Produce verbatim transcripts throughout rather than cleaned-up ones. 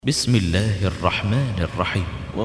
بسم الله الرحمن الرحيم.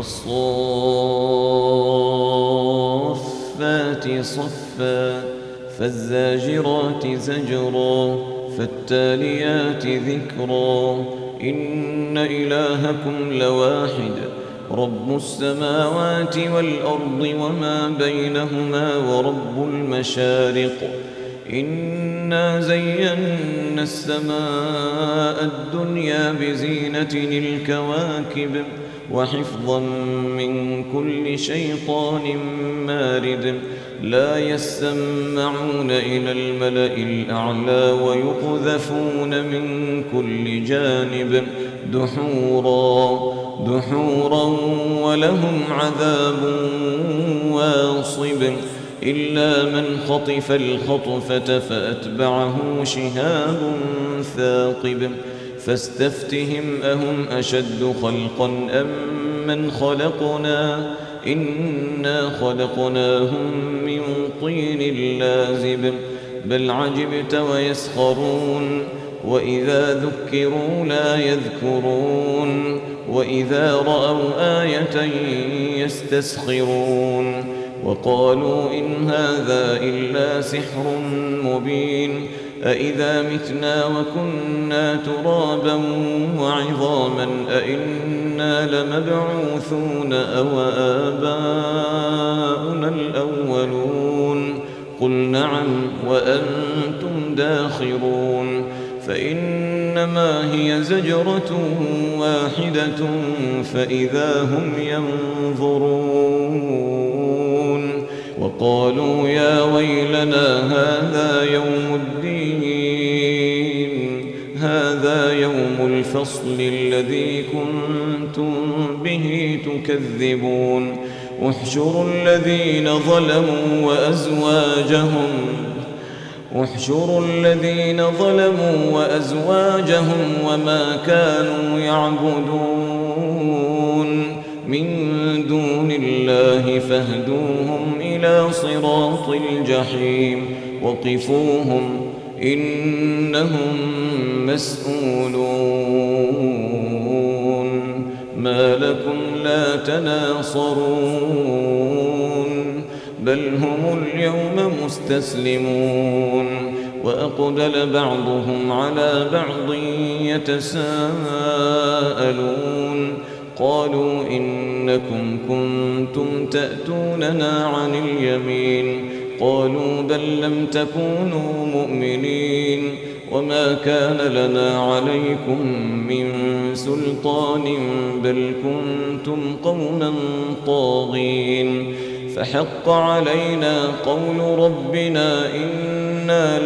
والصافات صفا فالزاجرات زجرا فالتاليات ذكرا إن إلهكم لواحد رب السماوات والأرض وما بينهما ورب المشارق إنا زينا السماء الدنيا بزينة الكواكب وحفظا من كل شيطان مارد لا يسمعون إلى الملأ الأعلى ويقذفون من كل جانب دحورا دحورا ولهم عذاب واصب إلا من خطف الخطفة فأتبعه شهاب ثاقب فاستفتهم أهم أشد خلقا أم من خلقنا إنا خلقناهم من طين لازب بل عجبت ويسخرون وإذا ذكروا لا يذكرون وإذا رأوا آية يستسخرون وقالوا إن هذا إلا سحر مبين أإذا متنا وكنا ترابا وعظاما أإنا لمبعوثون أو آباؤنا الأولون قل نعم وأنتم داخرون فإنما هي زجرة واحدة فإذا هم ينظرون وقالوا يا ويلنا هذا يوم الدين هذا يوم الفصل الذي كنتم به تكذبون احشروا الذين ظلموا وأزواجهم احشروا الذين ظلموا وأزواجهم وما كانوا يعبدون من دون الله فاهدوهم إلى صراط الجحيم وقفوهم إنهم مسؤولون ما لكم لا تناصرون بل هم اليوم مستسلمون وأقبل بعضهم على بعض يتساءلون قالوا إنكم كنتم تأتوننا عن اليمين قالوا بل لم تكونوا مؤمنين وما كان لنا عليكم من سلطان بل كنتم قوما طاغين فحق علينا قول ربنا إنا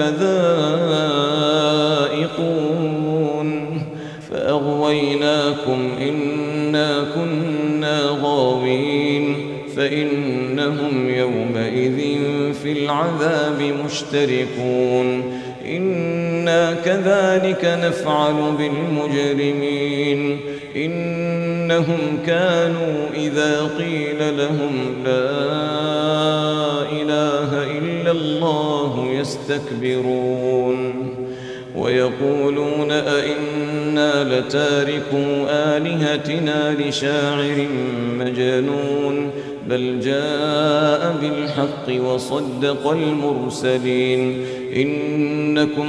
لذائقون فأغويناكم إنا كنا غاوين فإنهم يومئذ في العذاب مشتركون إنا كذلك نفعل بالمجرمين إنهم كانوا إذا قيل لهم لا إله إلا الله يستكبرون ويقولون أئنا لتاركو آلهتنا لشاعر مجنون بل جاء بالحق وصدق المرسلين إنكم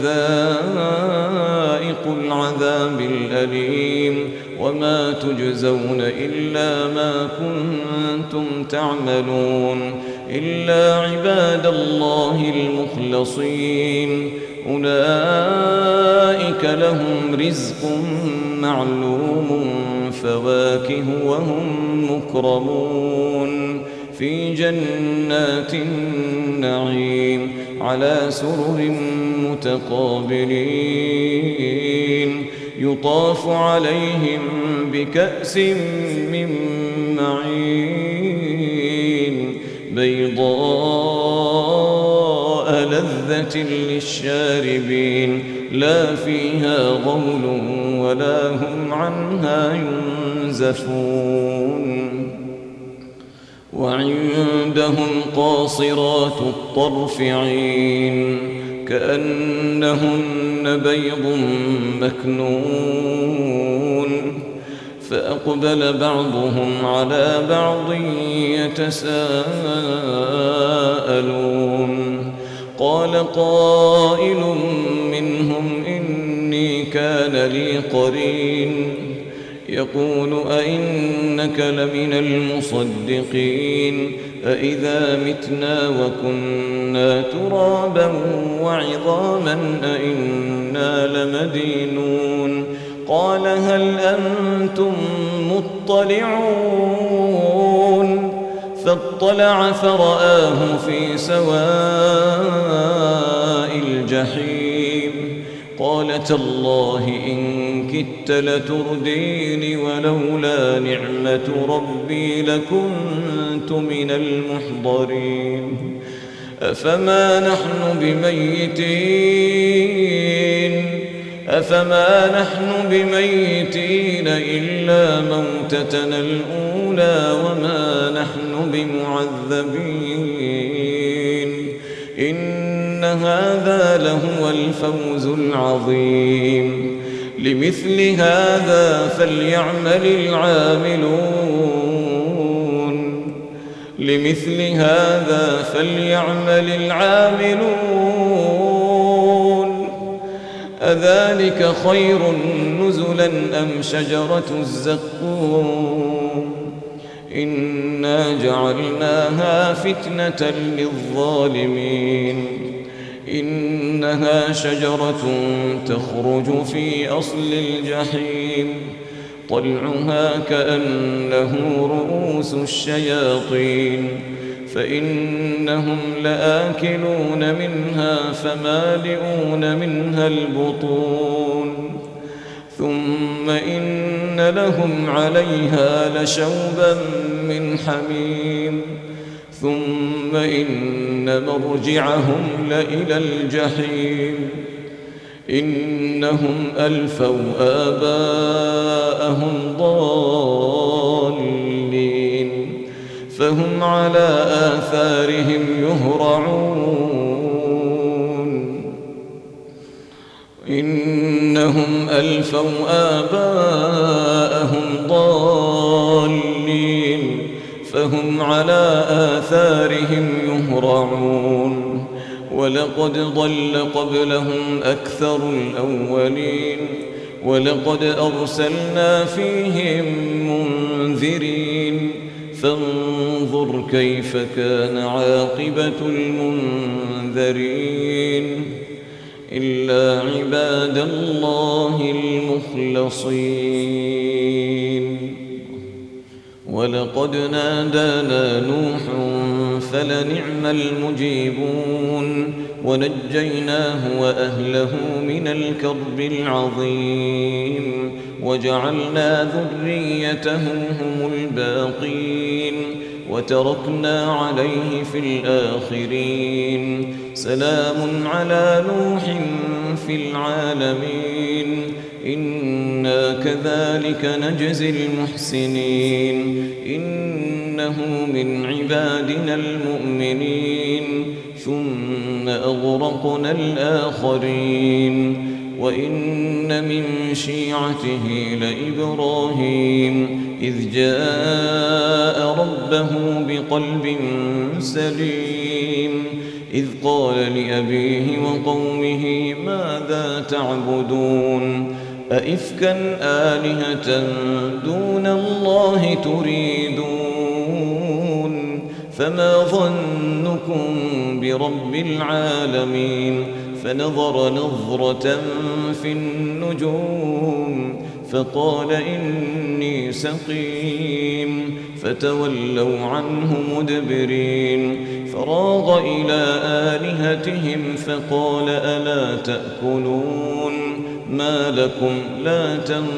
لذائق العذاب الأليم وما تجزون إلا ما كنتم تعملون إلا عباد الله المخلصين أولئك لهم رزق معلوم فواكه وهم مكرمون في جنات النعيم على سرر متقابلين يطاف عليهم بكأس من معين بيضاء لذة للشاربين لا فيها غول ولا هم عنها ينزفون وعندهم قاصرات الطرف عين كأنهن بيض مكنون فأقبل بعضهم على بعض يتساءلون قال قائل منهم إني كان لي قرين يقول أئنك لمن المصدقين أئذا متنا وكنا ترابا وعظاما أئنا لمدينون قال هل أنتم مطلعون فاطلع فرآه في سواء الجحيم قال تالله إن كدت لتردين ولولا نعمة ربي لكنت من المحضرين أفما نحن بميتين أفما نحن بميتين إلا موتتنا الأولى وما نحن بمعذبين إن هذا لهو الفوز العظيم لمثل هذا فليعمل العاملون لمثل هذا فليعمل العاملون أذلك خير نزلا أم شجرة الزقوم إنا جعلناها فتنة للظالمين إنها شجرة تخرج في أصل الجحيم طلعها كأنه رؤوس الشياطين فإنهم لآكلون منها فمالئون منها البطون ثم إن لهم عليها لشوبا من حميم ثم إن مرجعهم لإلى الجحيم إنهم ألفوا آباءهم ضالين فهم على آثارهم يهرعون إنهم ألفوا آباءهم ضالين فهم على آثارهم يهرعون ولقد ضل قبلهم أكثر الأولين ولقد أرسلنا فيهم منذرين فانظر كيف كان عاقبة المنذرين إلا عباد الله المخلصين ولقد نادانا نوح فلنعم المجيبون ونجيناه وأهله من الكرب العظيم وجعلنا ذريته هم الباقين وتركنا عليه في الآخرين سلام على نوح في العالمين إنا كذلك نجزي المحسنين إنه من عبادنا المؤمنين ثم أغرقنا الآخرين وإن من شيعته لإبراهيم إذ جاء ربه بقلب سليم إذ قال لأبيه وقومه ماذا تعبدون أئفكا آلهة دون الله تريدون فما ظنكم برب العالمين فنظر نظرة في النجوم فقال إني سقيم فتولوا عنه مدبرين فراغ إلى آلهتهم فقال ألا تأكلون ما لكم لا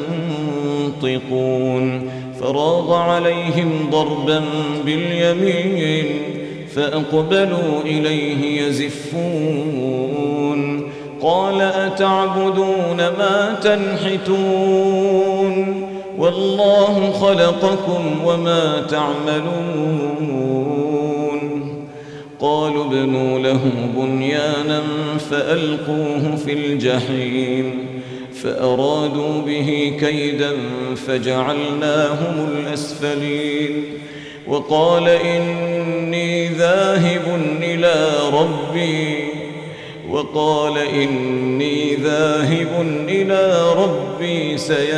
تنطقون فراغ عليهم ضربا باليمين فأقبلوا إليه يزفون قال أتعبدون ما تنحتون والله خلقكم وما تعملون قالوا ابنوا له بنيانا فألقوه في الجحيم فأرادوا به كيدا فجعلناهم الأسفلين وقال إني ذاهب إلى ربي وقال إني ذاهب إلى ربي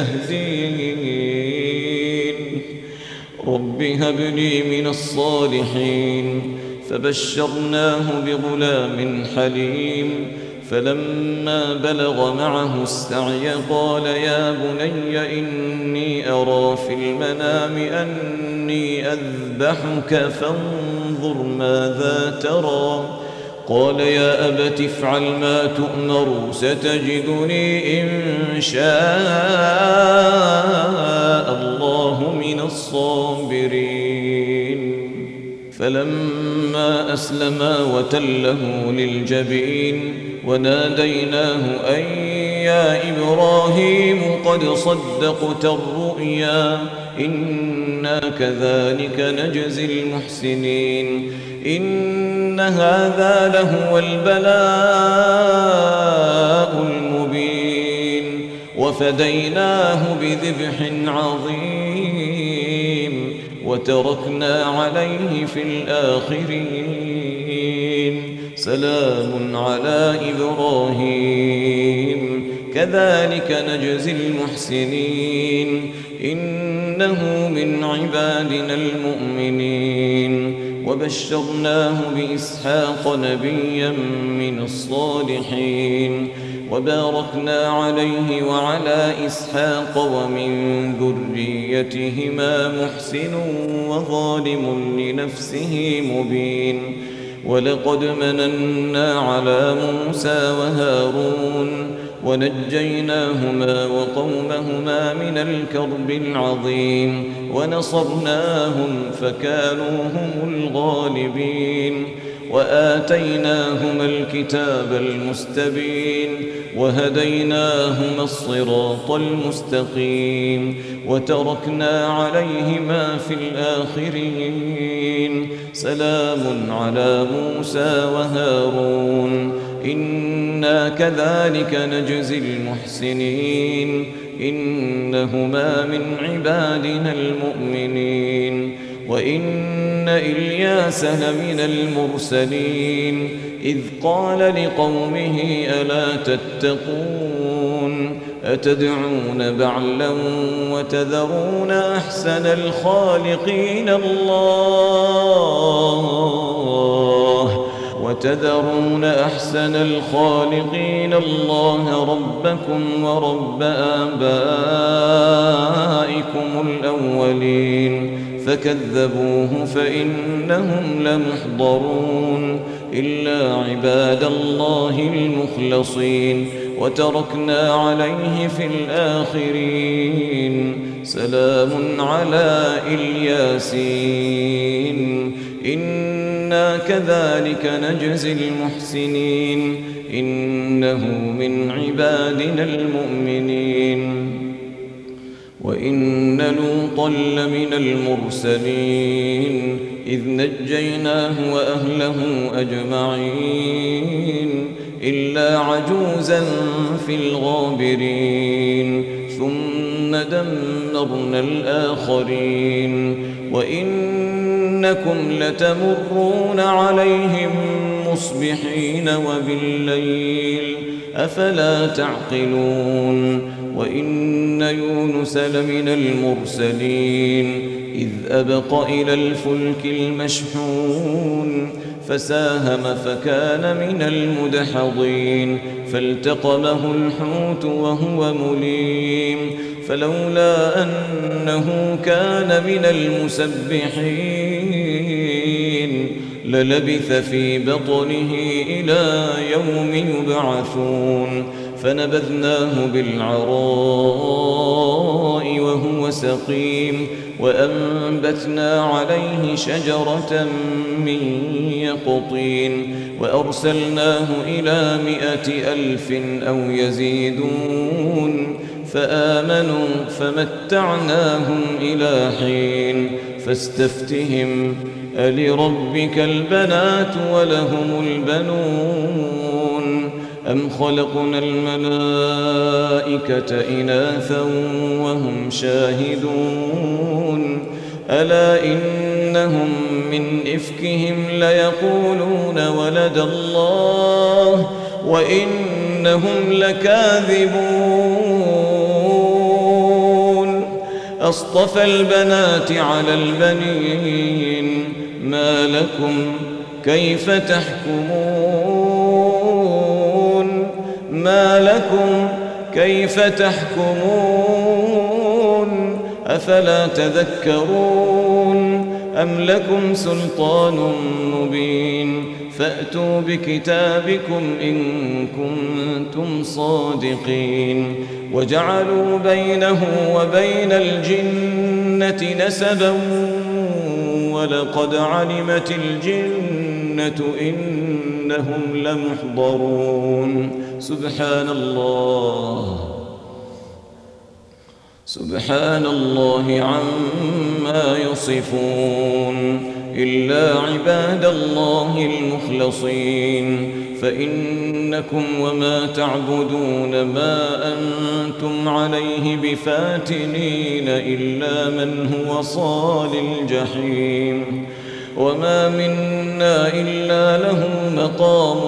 سيهدين رب هب لي من الصالحين فبشرناه بغلام حليم فلما بلغ معه السعي قال يا بني إني أرى في المنام أني أذبحك فانظر ماذا ترى قال يا أبت افعل ما تؤمر ستجدني إن شاء الله من الصابرين فلما أسلما وتله للجبين وناديناه أن يا إبراهيم قد صدقت الرؤيا إنا كذلك نجزي المحسنين إن هذا لهو البلاء المبين وفديناه بذبح عظيم وتركنا عليه في الآخرين سلام على إبراهيم كذلك نجزي المحسنين إنه من عبادنا المؤمنين وبشرناه بإسحاق نبيا من الصالحين وباركنا عليه وعلى إسحاق ومن ذريتهما محسن وظالم لنفسه مبين ولقد مننا على موسى وهارون ونجيناهما وقومهما من الكرب العظيم ونصرناهم فكانوا هم الغالبين وآتيناهما الكتاب المستبين وهديناهما الصراط المستقيم وتركنا عليهما في الآخرين سلام على موسى وهارون إنا كذلك نجزي المحسنين إنهما من عبادنا المؤمنين وإن إلياس لمن المرسلين إذ قال لقومه ألا تتقون أتدعون بعلا وتذرون أحسن الخالقين الله وتذرون أحسن الخالقين الله ربكم ورب آبائكم الأولين فكذبوه فإنهم لمحضرون إلا عباد الله المخلصين وتركنا عليه في الآخرين سلام على الياسين إنا كذلك نجزي المحسنين إنه من عبادنا المؤمنين وإن لوطا لمن المرسلين إذ نجيناه وأهله أجمعين إلا عجوزا في الغابرين ثم دمرنا الآخرين وإنكم لتمرون عليهم مصبحين وبالليل أفلا تعقلون وإن يونس لمن المرسلين إذ أبق إلى الفلك المشحون فساهم فكان من المدحضين فالتقمه الحوت وهو مليم فلولا أنه كان من المسبحين للبث في بطنه إلى يوم يبعثون فنبذناه بالعراء وهو سقيم وأنبتنا عليه شجرة من يقطين وأرسلناه إلى مائة ألف أو يزيدون فآمنوا فمتعناهم إلى حين فاستفتهم ألربك البنات ولهم البنون أم خلقنا الملائكة إناثا وهم شاهدون ألا إنهم من إفكهم ليقولون ولد الله وإنهم لكاذبون أصطفى البنات على البنين ما لكم كيف تحكمون ما لكم كيف تحكمون أفلا تذكرون أم لكم سلطان مبين فأتوا بكتابكم إن كنتم صادقين وجعلوا بينه وبين الجنة نسبا ولقد علمت الجنة إنهم لمحضرون سبحان الله سبحان الله عما يصفون إلا عباد الله المخلصين فإنكم وما تعبدون ما أنتم عليه بفاتنين إلا من هو صال الجحيم وما منا إلا له مقام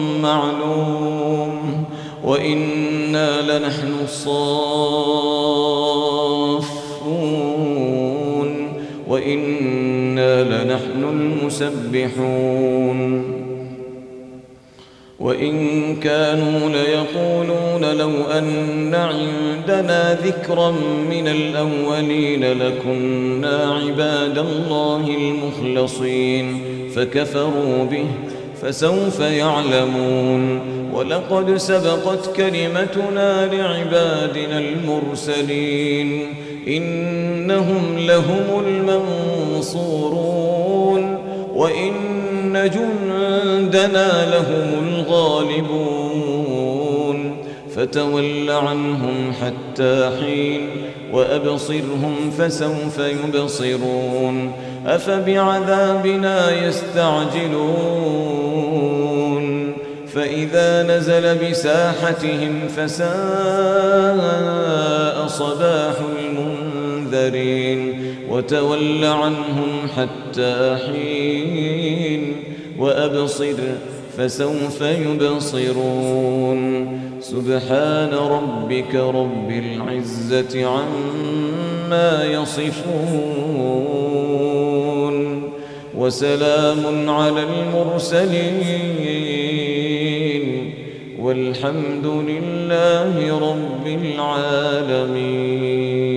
معلوم وإنا لنحن الصافون وإنا لنحن المسبحون وإن كانوا ليقولون لو أن عندنا ذكرا من الأولين لكنا عباد الله المخلصين فكفروا به فسوف يعلمون ولقد سبقت كلمتنا لعبادنا المرسلين إنهم لهم المنصورون وإن جندنا لهم الغالبون فتول عنهم حتى حين وأبصرهم فسوف يبصرون أفبعذابنا يستعجلون فإذا نزل بساحتهم فساء صباح المنذرين وتول عنهم حتى حين وأبصر فسوف يبصرون سبحان ربك رب العزة عما يصفون وسلام على المرسلين والحمد لله رب العالمين.